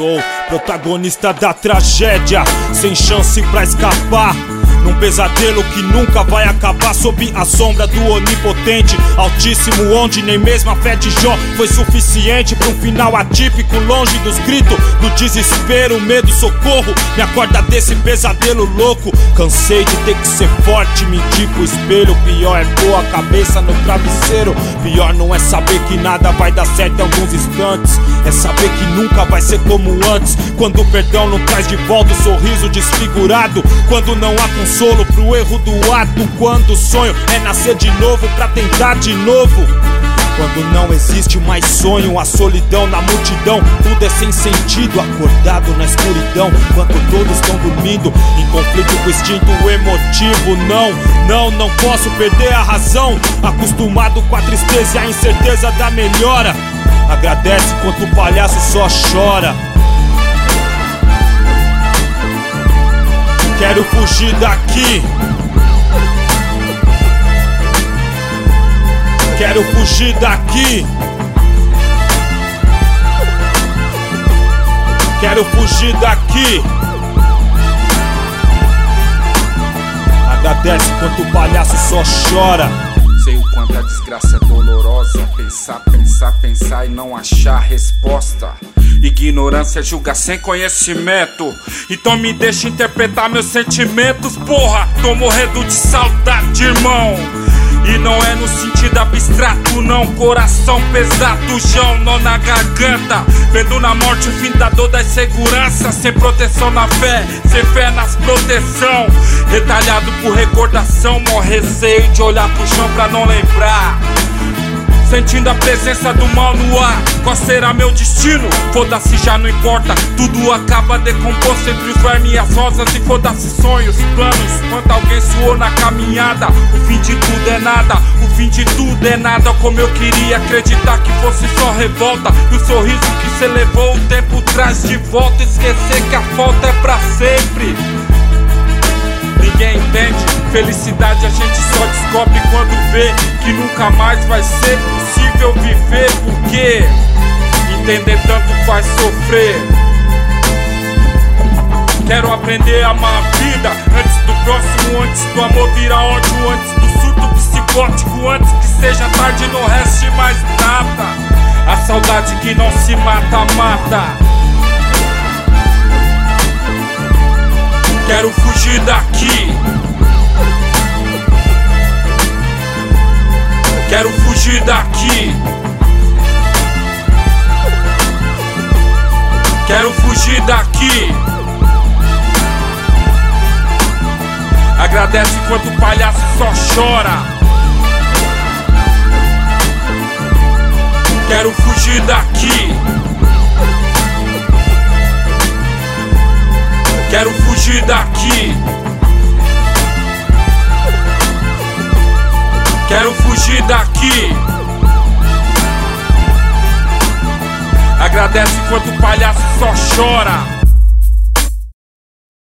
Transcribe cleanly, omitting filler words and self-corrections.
Sou protagonista da tragédia, sem chance pra escapar, num pesadelo que nunca vai acabar, sob a sombra do onipotente Altíssimo, onde nem mesmo a fé de Jó foi suficiente pra um final atípico, longe dos gritos do desespero, medo, socorro. Me acorda desse pesadelo louco. Cansei de ter que ser forte, mentir pro espelho. Pior é pôr a cabeça no travesseiro. Pior não é saber que nada vai dar certo em alguns instantes, é saber que nunca vai ser como antes. Quando o perdão não traz de volta o sorriso desfigurado, quando não há consolo pro erro do ato, quando o sonho é nascer de novo pra tentar de novo, quando não existe mais sonho, a solidão na multidão, tudo é sem sentido, acordado na escuridão, enquanto todos estão dormindo, em conflito com o instinto emotivo. Não posso perder a razão, acostumado com a tristeza e a incerteza da melhora. Agradece enquanto o palhaço só chora. Quero fugir daqui. Quero fugir daqui. Quero fugir daqui. Agradece enquanto o palhaço só chora. Sei o quanto a desgraça é dolorosa. Pensar e não achar resposta. Ignorância julga sem conhecimento. Então me deixa interpretar meus sentimentos, porra. Tô morrendo de saudade, irmão. E não é no sentido abstrato, não. Coração pesado, chão, nó na garganta. Vendo na morte o fim da dor da insegurança. Sem proteção na fé, sem fé nas proteção. Retalhado por recordação, morre receio de olhar pro chão pra não lembrar. Sentindo a presença do mal no ar. Qual será meu destino? Foda-se, já não importa. Tudo acaba decomposto entre os vermes e as rosas. E foda-se sonhos, planos. Quando alguém suou na caminhada, o fim de tudo é nada. O fim de tudo é nada. Como eu queria acreditar que fosse só revolta. E o sorriso que cê levou o tempo traz de volta. Esquecer que a falta é pra sempre. Ninguém entende, felicidade a gente só descobre quando vê que nunca mais vai ser possível viver. Porque entender tanto faz sofrer. Quero aprender a amar a vida antes do próximo, antes do amor virar ódio, antes do surto psicótico, antes que seja tarde e não reste mais nada. A saudade que não se mata, mata. Quero fugir daqui. Quero fugir daqui. Quero fugir daqui. Agradece enquanto o palhaço só chora. Quero fugir daqui. Quero fugir daqui. Quero fugir daqui. Agradece enquanto o palhaço só chora.